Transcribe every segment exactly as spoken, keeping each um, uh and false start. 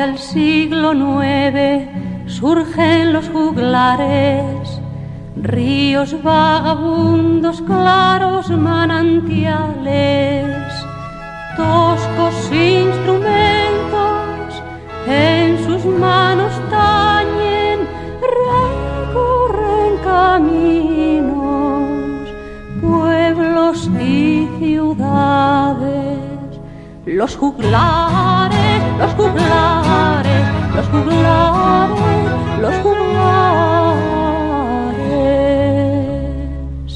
Hacia el siglo nueve surgen los juglares, ríos vagabundos, claros manantiales, toscos instrumentos en sus manos tañen, recorren caminos, pueblos y ciudades. Los juglares, los juglares, los juglares, los juglares.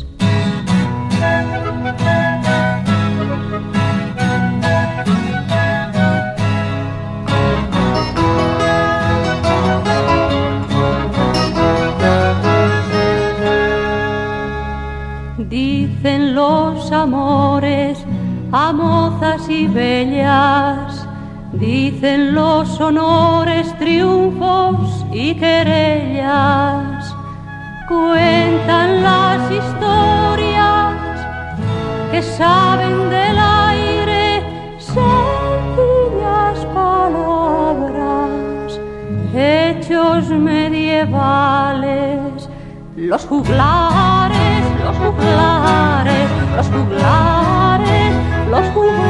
Dicen los amores a mozas y bellas, dicen los honores, triunfos y querellas, cuentan las historias que saben del aire, sencillas palabras, hechos medievales. Los juglares, los juglares, los juglares, los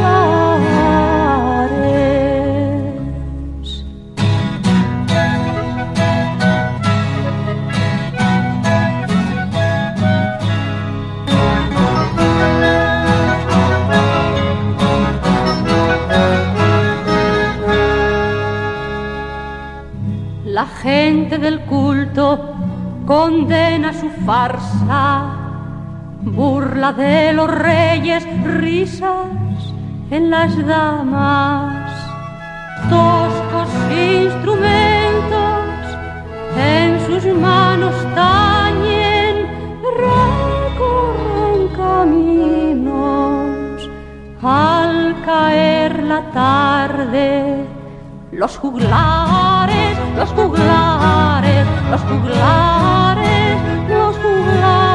juglares. La gente del culto condena su farsa, burla de los reyes, risas en las damas, toscos instrumentos en sus manos tañen, recorren caminos al caer la tarde. Los juglares, los juglares, los juglares, los juglares.